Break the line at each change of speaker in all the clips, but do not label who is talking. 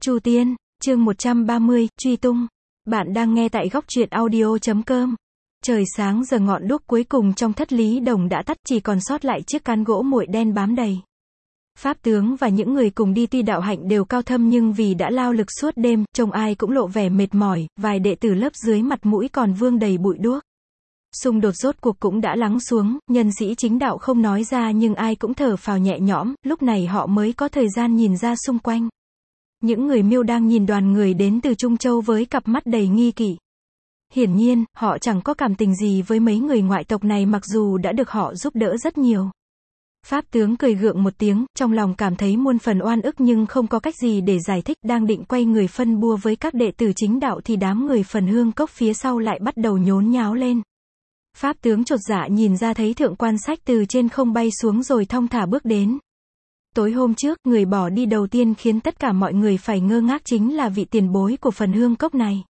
Chu Tiên, chương 130, truy tung. Bạn đang nghe tại góc truyện audio.com. Trời sáng giờ ngọn đuốc cuối cùng trong thất Lý Đồng đã tắt, chỉ còn sót lại chiếc cán gỗ muội đen bám đầy. Pháp tướng và những người cùng đi tuy đạo hạnh đều cao thâm nhưng vì đã lao lực suốt đêm, trông ai cũng lộ vẻ mệt mỏi, vài đệ tử lớp dưới mặt mũi còn vương đầy bụi đuốc. Xung đột rốt cuộc cũng đã lắng xuống, nhân sĩ chính đạo không nói ra nhưng ai cũng thở phào nhẹ nhõm, lúc này họ mới có thời gian nhìn ra xung quanh. Những người Miêu đang nhìn đoàn người đến từ Trung Châu với cặp mắt đầy nghi kỵ. Hiển nhiên, họ chẳng có cảm tình gì với mấy người ngoại tộc này mặc dù đã được họ giúp đỡ rất nhiều. Pháp tướng cười gượng một tiếng, trong lòng cảm thấy muôn phần oan ức nhưng không có cách gì để giải thích, đang định quay người phân bua với các đệ tử chính đạo thì đám người Phần Hương Cốc phía sau lại bắt đầu nhốn nháo lên. Pháp tướng chột dạ nhìn ra thấy Thượng Quan Sách từ trên không bay xuống rồi thong thả bước đến. Tối hôm trước, người bỏ đi đầu tiên khiến tất cả mọi người phải ngơ ngác chính là vị tiền bối của Phần Hương Cốc này.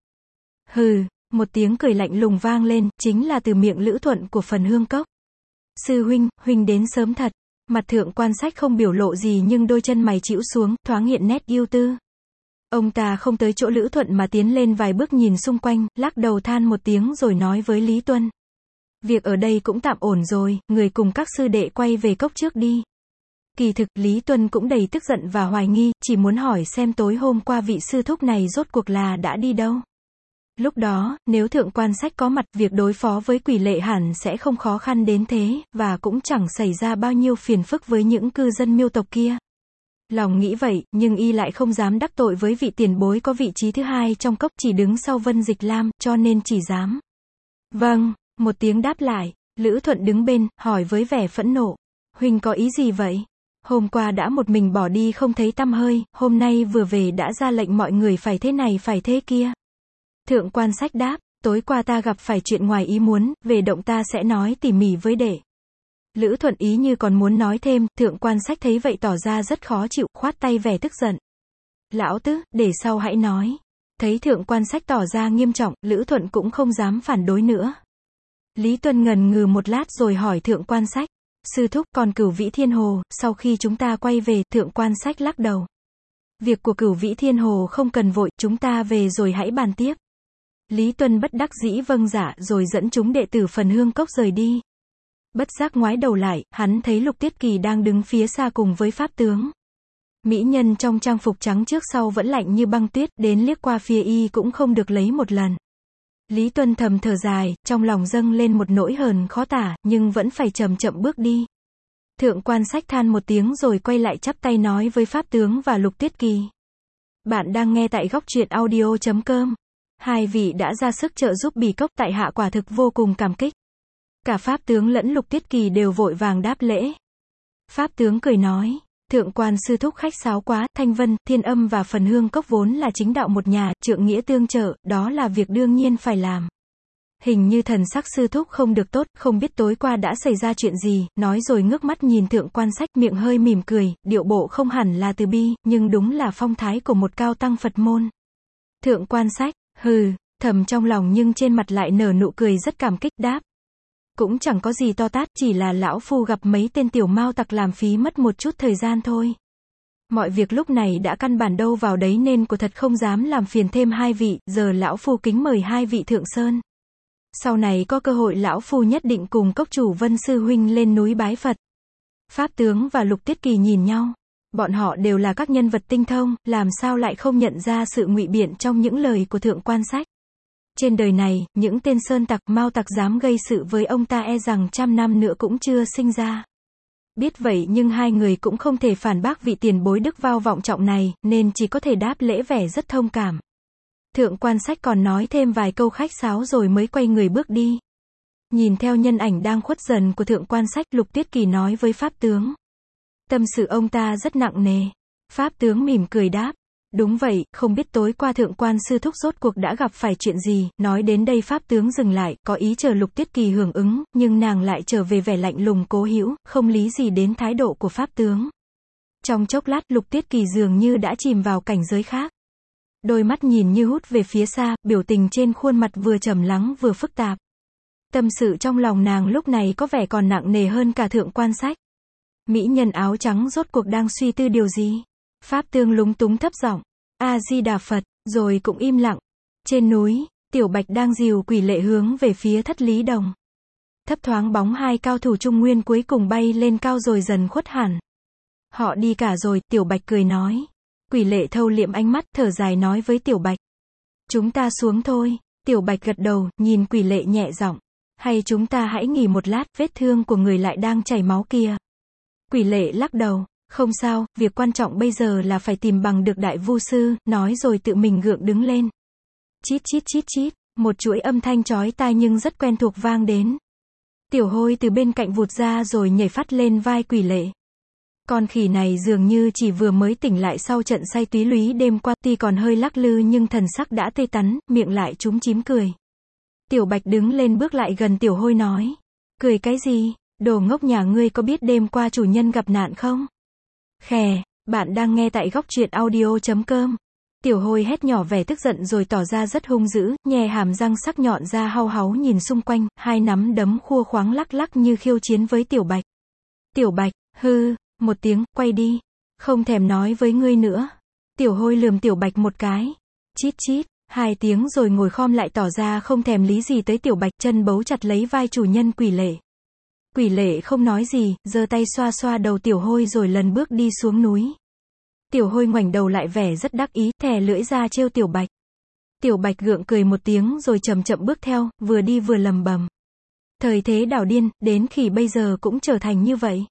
Hừ, một tiếng cười lạnh lùng vang lên, chính là từ miệng Lữ Thuận của Phần Hương Cốc. Sư huynh, huynh đến sớm thật. Mặt Thượng Quan Sách không biểu lộ gì nhưng đôi chân mày chĩu xuống, thoáng hiện nét ưu tư. Ông ta không tới chỗ Lữ Thuận mà tiến lên vài bước nhìn xung quanh, lắc đầu than một tiếng rồi nói với Lý Tuân. Việc ở đây cũng tạm ổn rồi, người cùng các sư đệ quay về cốc trước đi. Kỳ thực, Lý Tuân cũng đầy tức giận và hoài nghi, chỉ muốn hỏi xem tối hôm qua vị sư thúc này rốt cuộc là đã đi đâu. Lúc đó, nếu Thượng Quan Sách có mặt, việc đối phó với Quỷ Lệ hẳn sẽ không khó khăn đến thế, và cũng chẳng xảy ra bao nhiêu phiền phức với những cư dân Miêu tộc kia. Lòng nghĩ vậy, nhưng y lại không dám đắc tội với vị tiền bối có vị trí thứ hai trong cốc, chỉ đứng sau Vân Dịch Lam, cho nên chỉ dám. Vâng, một tiếng đáp lại. Lữ Thuận đứng bên, hỏi với vẻ phẫn nộ. Huynh có ý gì vậy? Hôm qua đã một mình bỏ đi không thấy tăm hơi, hôm nay vừa về đã ra lệnh mọi người phải thế này phải thế kia. Thượng Quan Sách đáp, tối qua ta gặp phải chuyện ngoài ý muốn, về động ta sẽ nói tỉ mỉ với đệ. Lữ Thuận ý như còn muốn nói thêm, Thượng Quan Sách thấy vậy tỏ ra rất khó chịu, khoát tay vẻ tức giận. Lão tứ, để sau hãy nói. Thấy Thượng Quan Sách tỏ ra nghiêm trọng, Lữ Thuận cũng không dám phản đối nữa. Lý Tuân ngần ngừ một lát rồi hỏi Thượng Quan Sách. Sư thúc, còn Cửu Vĩ Thiên Hồ, sau khi chúng ta quay về, Thượng Quan Sách lắc đầu. Việc của Cửu Vĩ Thiên Hồ không cần vội, chúng ta về rồi hãy bàn tiếp. Lý Tuân bất đắc dĩ vâng dạ rồi dẫn chúng đệ tử Phần Hương Cốc rời đi. Bất giác ngoái đầu lại, hắn thấy Lục Tiết Kỳ đang đứng phía xa cùng với Pháp tướng. Mỹ nhân trong trang phục trắng trước sau vẫn lạnh như băng tuyết, đến liếc qua phía y cũng không được lấy một lần. Lý Tuân thầm thở dài, trong lòng dâng lên một nỗi hờn khó tả, nhưng vẫn phải chậm chậm bước đi. Thượng Quan Sách than một tiếng rồi quay lại chắp tay nói với Pháp tướng và Lục Tiết Kỳ. Bạn đang nghe tại góc truyện audio.com. Hai vị đã ra sức trợ giúp Bỉ Cốc, tại hạ quả thực vô cùng cảm kích. Cả Pháp tướng lẫn Lục Tiết Kỳ đều vội vàng đáp lễ. Pháp tướng cười nói. Thượng Quan sư thúc khách sáo quá, Thanh Vân, Thiên Âm và Phần Hương Cốc vốn là chính đạo một nhà, trượng nghĩa tương trợ, đó là việc đương nhiên phải làm. Hình như thần sắc sư thúc không được tốt, không biết tối qua đã xảy ra chuyện gì, nói rồi ngước mắt nhìn Thượng Quan Sách, miệng hơi mỉm cười, điệu bộ không hẳn là từ bi, nhưng đúng là phong thái của một cao tăng Phật môn. Thượng Quan Sách, hừ, thầm trong lòng nhưng trên mặt lại nở nụ cười rất cảm kích, đáp. Cũng chẳng có gì to tát, chỉ là lão phu gặp mấy tên tiểu mao tặc làm phí mất một chút thời gian thôi. Mọi việc lúc này đã căn bản đâu vào đấy nên của thật không dám làm phiền thêm hai vị, giờ lão phu kính mời hai vị thượng sơn. Sau này có cơ hội lão phu nhất định cùng cốc chủ Vân sư huynh lên núi bái Phật. Pháp tướng và Lục Tiết Kỳ nhìn nhau. Bọn họ đều là các nhân vật tinh thông, làm sao lại không nhận ra sự ngụy biện trong những lời của Thượng Quan Sách. Trên đời này, những tên sơn tặc, mao tặc dám gây sự với ông ta e rằng 100 năm nữa cũng chưa sinh ra. Biết vậy nhưng hai người cũng không thể phản bác vị tiền bối đức vao vọng trọng này, nên chỉ có thể đáp lễ vẻ rất thông cảm. Thượng Quan Sách còn nói thêm vài câu khách sáo rồi mới quay người bước đi. Nhìn theo nhân ảnh đang khuất dần của Thượng Quan Sách, Lục Tiết Kỳ nói với Pháp tướng. Tâm sự ông ta rất nặng nề. Pháp tướng mỉm cười đáp. Đúng vậy, không biết tối qua Thượng Quan sư thúc rốt cuộc đã gặp phải chuyện gì. Nói đến đây Pháp tướng dừng lại, có ý chờ Lục Tiết Kỳ hưởng ứng, nhưng nàng lại trở về vẻ lạnh lùng cố hữu, không lý gì đến thái độ của Pháp tướng. Trong chốc lát, Lục Tiết Kỳ dường như đã chìm vào cảnh giới khác. Đôi mắt nhìn như hút về phía xa, biểu tình trên khuôn mặt vừa trầm lắng vừa phức tạp. Tâm sự trong lòng nàng lúc này có vẻ còn nặng nề hơn cả Thượng Quan Sách. Mỹ nhân áo trắng rốt cuộc đang suy tư điều gì? Pháp tướng lúng túng thấp giọng. A Di Đà Phật, rồi cũng im lặng. Trên núi, Tiểu Bạch đang dìu Quỷ Lệ hướng về phía Thất Lý Đồng. Thấp thoáng bóng hai cao thủ Trung Nguyên cuối cùng bay lên cao rồi dần khuất hẳn. Họ đi cả rồi, Tiểu Bạch cười nói. Quỷ Lệ thâu liệm ánh mắt, thở dài nói với Tiểu Bạch. Chúng ta xuống thôi. Tiểu Bạch gật đầu, nhìn Quỷ Lệ nhẹ giọng. Hay chúng ta hãy nghỉ một lát, vết thương của người lại đang chảy máu kia. Quỷ Lệ lắc đầu. Không sao, việc quan trọng bây giờ là phải tìm bằng được Đại Vu Sư, nói rồi tự mình gượng đứng lên. Chít chít chít chít, một chuỗi âm thanh chói tai nhưng rất quen thuộc vang đến. Tiểu Hôi từ bên cạnh vụt ra rồi nhảy phát lên vai Quỷ Lệ. Con khỉ này dường như chỉ vừa mới tỉnh lại sau trận say túy lúy đêm qua, tuy còn hơi lắc lư nhưng thần sắc đã tươi tắn, miệng lại chúm chím cười. Tiểu Bạch đứng lên bước lại gần Tiểu Hôi nói. Cười cái gì, đồ ngốc nhà ngươi có biết đêm qua chủ nhân gặp nạn không? Khè, bạn đang nghe tại góc truyện audio.com. Tiểu Hôi hét nhỏ vẻ tức giận rồi tỏ ra rất hung dữ, nhè hàm răng sắc nhọn ra hau háu nhìn xung quanh, hai nắm đấm khua khoáng lắc lắc như khiêu chiến với Tiểu Bạch. Tiểu Bạch, hư, một tiếng, quay đi. Không thèm nói với ngươi nữa. Tiểu Hôi lườm Tiểu Bạch một cái. Chít chít, hai tiếng rồi ngồi khom lại tỏ ra không thèm lý gì tới Tiểu Bạch, chân bấu chặt lấy vai chủ nhân Quỷ Lệ. Quỷ Lệ không nói gì, giơ tay xoa xoa đầu Tiểu Hôi rồi lần bước đi xuống núi. Tiểu Hôi ngoảnh đầu lại vẻ rất đắc ý, thè lưỡi ra trêu Tiểu Bạch. Tiểu Bạch gượng cười một tiếng rồi chậm chậm bước theo, vừa đi vừa lầm bầm. Thời thế đảo điên, đến khỉ bây giờ cũng trở thành như vậy.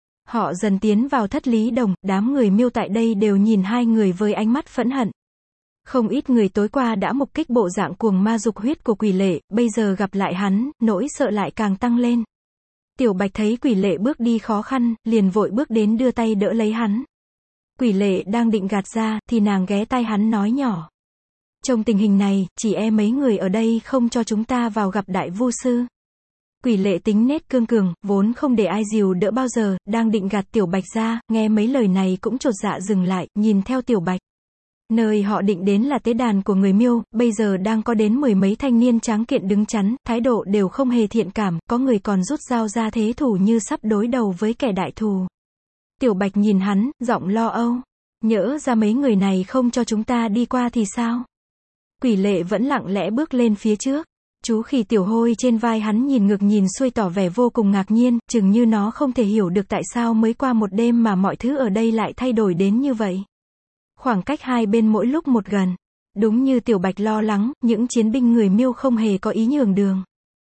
Họ dần tiến vào Thất Lý Đồng, đám người Miêu tại đây đều nhìn hai người với ánh mắt phẫn hận. Không ít người tối qua đã mục kích bộ dạng cuồng ma dục huyết của Quỷ Lệ, bây giờ gặp lại hắn, nỗi sợ lại càng tăng lên. Tiểu Bạch thấy Quỷ Lệ bước đi khó khăn, liền vội bước đến đưa tay đỡ lấy hắn. Quỷ Lệ đang định gạt ra, thì nàng ghé tai hắn nói nhỏ. Trong tình hình này, chỉ e mấy người ở đây không cho chúng ta vào gặp Đại Vu Sư. Quỷ Lệ tính nết cương cường, vốn không để ai dìu đỡ bao giờ, đang định gạt Tiểu Bạch ra, nghe mấy lời này cũng chột dạ dừng lại, nhìn theo Tiểu Bạch. Nơi họ định đến là tế đàn của người Miêu, bây giờ đang có đến mười mấy thanh niên tráng kiện đứng chắn, thái độ đều không hề thiện cảm, có người còn rút dao ra thế thủ như sắp đối đầu với kẻ đại thù. Tiểu Bạch nhìn hắn, giọng lo âu. Nhỡ ra mấy người này không cho chúng ta đi qua thì sao? Quỷ Lệ vẫn lặng lẽ bước lên phía trước. Chú khỉ Tiểu Hôi trên vai hắn nhìn ngược nhìn xuôi tỏ vẻ vô cùng ngạc nhiên, chừng như nó không thể hiểu được tại sao mới qua một đêm mà mọi thứ ở đây lại thay đổi đến như vậy. Khoảng cách hai bên mỗi lúc một gần. Đúng như Tiểu Bạch lo lắng, những chiến binh người Miêu không hề có ý nhường đường.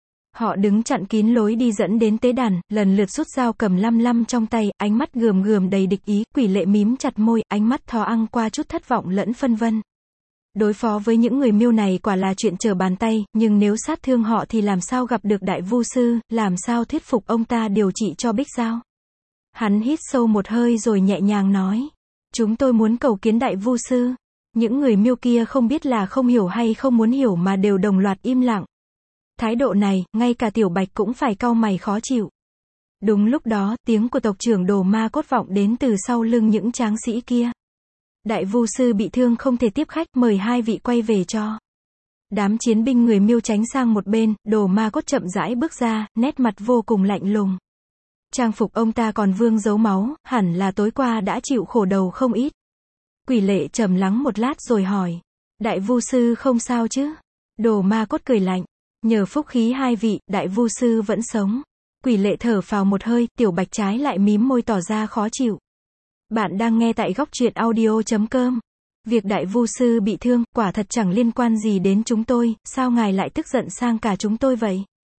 Họ đứng chặn kín lối đi dẫn đến tế đàn, lần lượt rút dao cầm lăm lăm trong tay, ánh mắt gườm gườm đầy địch ý, Quỷ Lệ mím chặt môi, ánh mắt thò ăng qua chút thất vọng lẫn phân vân. Đối phó với những người Miêu này quả là chuyện trở bàn tay, nhưng nếu sát thương họ thì làm sao gặp được Đại Vu Sư, làm sao thuyết phục ông ta điều trị cho Bích Giao. Hắn hít sâu một hơi rồi nhẹ nhàng nói. Chúng tôi muốn cầu kiến Đại Vu Sư. Những người Miêu kia không biết là không hiểu hay không muốn hiểu mà đều đồng loạt im lặng. Thái độ này, ngay cả Tiểu Bạch cũng phải cau mày khó chịu. Đúng lúc đó, tiếng của tộc trưởng Đồ Ma Cốt vọng đến từ sau lưng những tráng sĩ kia. Đại Vu Sư bị thương không thể tiếp khách, mời hai vị quay về cho. Đám chiến binh người Miêu tránh sang một bên, Đồ Ma Cốt chậm rãi bước ra, nét mặt vô cùng lạnh lùng. Trang phục ông ta còn vương dấu máu, hẳn là tối qua đã chịu khổ đầu không ít. Quỷ Lệ trầm lắng một lát rồi hỏi. Đại Vu Sư không sao chứ? Đồ Ma Cốt cười lạnh. Nhờ phúc khí hai vị, Đại Vu Sư vẫn sống. Quỷ Lệ thở phào một hơi, Tiểu Bạch trái lại mím môi tỏ ra khó chịu. Bạn đang nghe tại góc truyện audio.com. Việc Đại Vu Sư bị thương, quả thật chẳng liên quan gì đến chúng tôi, sao ngài lại tức giận sang cả chúng tôi vậy?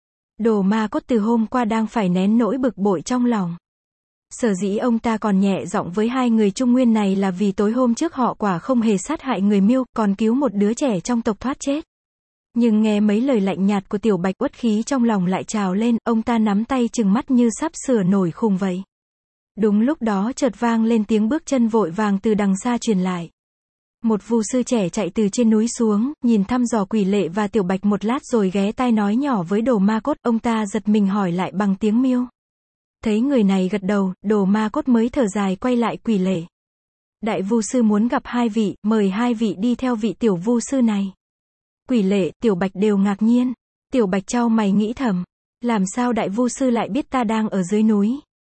Đồ Ma Cốt từ hôm qua đang phải nén nỗi bực bội trong lòng. Sở dĩ ông ta còn nhẹ giọng với hai người Trung Nguyên này là vì tối hôm trước họ quả không hề sát hại người Miêu, còn cứu một đứa trẻ trong tộc thoát chết. Nhưng nghe mấy lời lạnh nhạt của Tiểu Bạch, uất khí trong lòng lại trào lên, ông ta nắm tay trừng mắt như sắp sửa nổi khùng vậy. Đúng lúc đó chợt vang lên tiếng bước chân vội vàng từ đằng xa truyền lại. Một Vu Sư trẻ chạy từ trên núi xuống, nhìn thăm dò Quỷ Lệ và Tiểu Bạch một lát rồi ghé tai nói nhỏ với Đồ Ma Cốt, ông ta giật mình hỏi lại bằng tiếng Miêu. Thấy người này gật đầu, Đồ Ma Cốt mới thở dài quay lại Quỷ Lệ. Đại Vu Sư muốn gặp hai vị, mời hai vị đi theo vị Tiểu Vu Sư này. Quỷ Lệ, Tiểu Bạch đều ngạc nhiên. Tiểu Bạch chau mày nghĩ thầm. Làm sao Đại Vu Sư lại biết ta đang ở dưới núi?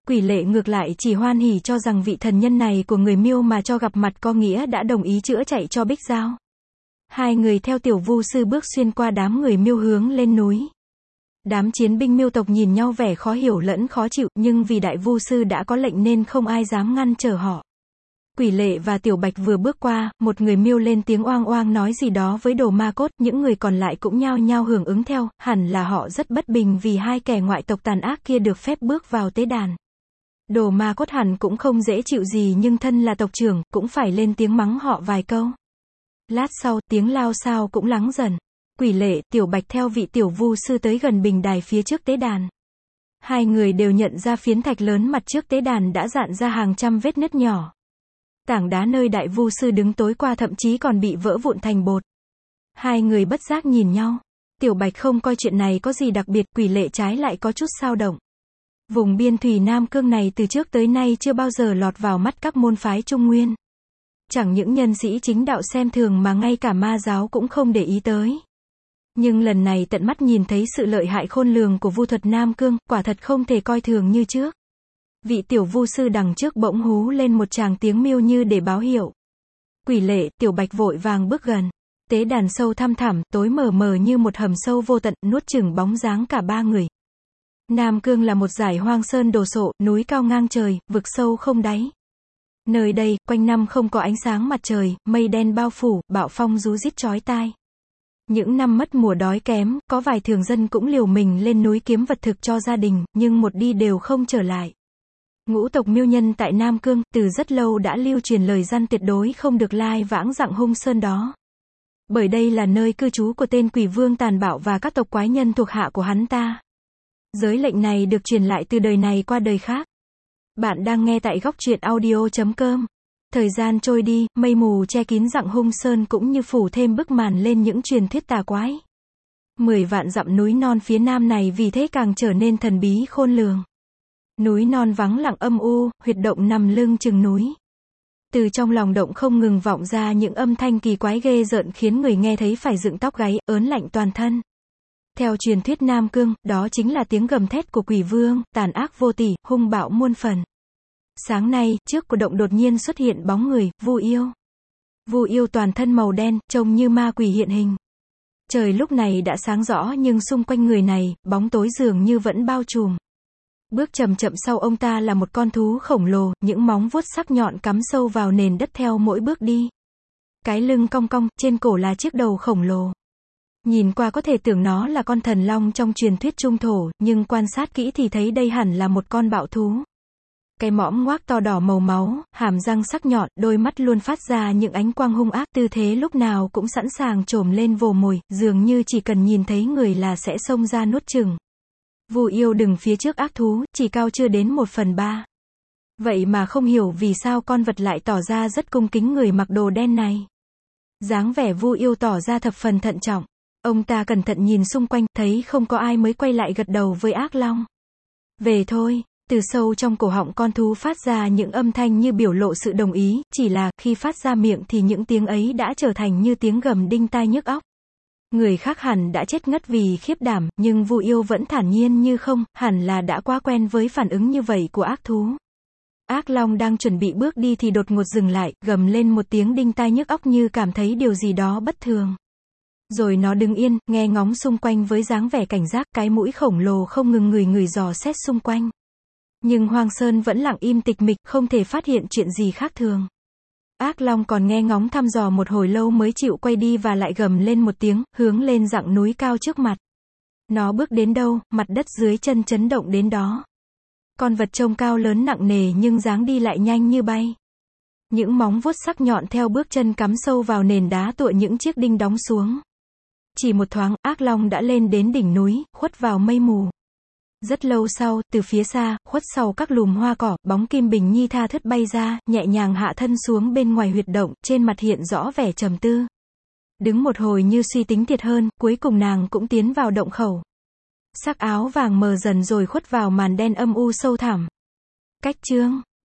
Quỷ lệ ngược lại chỉ hoan hỉ cho rằng vị thần nhân này của người Miêu mà cho gặp mặt có nghĩa đã đồng ý chữa chạy cho Bích Giao. Hai người theo tiểu vu sư bước xuyên qua đám người Miêu hướng lên núi. Đám chiến binh Miêu tộc nhìn nhau vẻ khó hiểu lẫn khó chịu, nhưng vì đại vu sư đã có lệnh nên không ai dám ngăn trở họ. Quỷ lệ và Tiểu Bạch vừa bước qua, một người Miêu lên tiếng oang oang nói gì đó với Đồ Ma Cốt, những người còn lại cũng nhao nhao hưởng ứng theo, hẳn là họ rất bất bình vì hai kẻ ngoại tộc tàn ác kia được phép bước vào tế đàn. Đồ Ma Cốt hẳn cũng không dễ chịu gì nhưng thân là tộc trưởng, cũng phải lên tiếng mắng họ vài câu. Lát sau, tiếng lao xao cũng lắng dần. Quỷ lệ, Tiểu Bạch theo vị tiểu vu sư tới gần bình đài phía trước tế đàn. Hai người đều nhận ra phiến thạch lớn mặt trước tế đàn đã rạn ra hàng trăm vết nứt nhỏ. Tảng đá nơi đại vu sư đứng tối qua thậm chí còn bị vỡ vụn thành bột. Hai người bất giác nhìn nhau. Tiểu Bạch không coi chuyện này có gì đặc biệt, quỷ lệ trái lại có chút xao động. Vùng biên thủy Nam Cương này từ trước tới nay chưa bao giờ lọt vào mắt các môn phái Trung Nguyên. Chẳng những nhân sĩ chính đạo xem thường mà ngay cả ma giáo cũng không để ý tới. Nhưng lần này tận mắt nhìn thấy sự lợi hại khôn lường của vu thuật Nam Cương, quả thật không thể coi thường như trước. Vị tiểu vu sư đằng trước bỗng hú lên một tràng tiếng miêu như để báo hiệu. Quỷ lệ, Tiểu Bạch vội vàng bước gần. Tế đàn sâu thăm thẳm, tối mờ mờ như một hầm sâu vô tận, nuốt chửng bóng dáng cả ba người. Nam Cương là một dải hoang sơn đồ sộ, núi cao ngang trời, vực sâu không đáy. Nơi đây, quanh năm không có ánh sáng mặt trời, mây đen bao phủ, bạo phong rú rít chói tai. Những năm mất mùa đói kém, có vài thường dân cũng liều mình lên núi kiếm vật thực cho gia đình, nhưng một đi đều không trở lại. Ngũ tộc Miêu nhân tại Nam Cương, từ rất lâu đã lưu truyền lời răn tuyệt đối không được lai vãng dặng hung sơn đó. Bởi đây là nơi cư trú của tên quỷ vương tàn bạo và các tộc quái nhân thuộc hạ của hắn ta. Giới lệnh này được truyền lại từ đời này qua đời khác. Bạn đang nghe tại góc truyện audio.com. Thời gian trôi đi, mây mù che kín dặng hung sơn cũng như phủ thêm bức màn lên những truyền thuyết tà quái. 10 vạn dặm núi non phía nam này vì thế càng trở nên thần bí khôn lường. Núi non vắng lặng âm u, huyệt động nằm lưng chừng núi. Từ trong lòng động không ngừng vọng ra những âm thanh kỳ quái ghê rợn khiến người nghe thấy phải dựng tóc gáy, ớn lạnh toàn thân. Theo truyền thuyết Nam Cương, đó chính là tiếng gầm thét của quỷ vương, tàn ác vô tỷ, hung bạo muôn phần. Sáng nay, trước của động đột nhiên xuất hiện bóng người, Vu Yêu. Vu Yêu toàn thân màu đen, trông như ma quỷ hiện hình. Trời lúc này đã sáng rõ nhưng xung quanh người này, bóng tối dường như vẫn bao trùm. Bước chậm chậm sau ông ta là một con thú khổng lồ, những móng vuốt sắc nhọn cắm sâu vào nền đất theo mỗi bước đi. Cái lưng cong cong, trên cổ là chiếc đầu khổng lồ. Nhìn qua có thể tưởng nó là con thần long trong truyền thuyết Trung Thổ, nhưng quan sát kỹ thì thấy đây hẳn là một con bạo thú. Cái mõm ngoác to đỏ màu máu, hàm răng sắc nhọn, đôi mắt luôn phát ra những ánh quang hung ác, tư thế lúc nào cũng sẵn sàng trồm lên vồ mồi, dường như chỉ cần nhìn thấy người là sẽ xông ra nuốt chửng. Vu Yêu đứng phía trước ác thú, chỉ cao chưa đến 1/3. Vậy mà không hiểu vì sao con vật lại tỏ ra rất cung kính người mặc đồ đen này. Dáng vẻ Vu Yêu tỏ ra thập phần thận trọng. Ông ta cẩn thận nhìn xung quanh, thấy không có ai mới quay lại gật đầu với ác long. Về thôi. Từ sâu trong cổ họng con thú phát ra những âm thanh như biểu lộ sự đồng ý, chỉ là, khi phát ra miệng thì những tiếng ấy đã trở thành như tiếng gầm đinh tai nhức óc. Người khác hẳn đã chết ngất vì khiếp đảm, nhưng Vu Yêu vẫn thản nhiên như không, hẳn là đã quá quen với phản ứng như vậy của ác thú. Ác long đang chuẩn bị bước đi thì đột ngột dừng lại, gầm lên một tiếng đinh tai nhức óc như cảm thấy điều gì đó bất thường. Rồi nó đứng yên, nghe ngóng xung quanh với dáng vẻ cảnh giác, cái mũi khổng lồ không ngừng ngửi dò xét xung quanh. Nhưng hoang sơn vẫn lặng im tịch mịch, không thể phát hiện chuyện gì khác thường. Ác long còn nghe ngóng thăm dò một hồi lâu mới chịu quay đi và lại gầm lên một tiếng, hướng lên dặng núi cao trước mặt. Nó bước đến đâu, mặt đất dưới chân chấn động đến đó. Con vật trông cao lớn nặng nề nhưng dáng đi lại nhanh như bay. Những móng vuốt sắc nhọn theo bước chân cắm sâu vào nền đá tựa những chiếc đinh đóng xuống. Chỉ một thoáng, ác long đã lên đến đỉnh núi, khuất vào mây mù. Rất lâu sau, từ phía xa, khuất sau các lùm hoa cỏ, bóng Kim Bình Nhi tha thướt bay ra, nhẹ nhàng hạ thân xuống bên ngoài huyệt động, trên mặt hiện rõ vẻ trầm tư. Đứng một hồi như suy tính thiệt hơn, cuối cùng nàng cũng tiến vào động khẩu. Sắc áo vàng mờ dần rồi khuất vào màn đen âm u sâu thẳm. Cách chương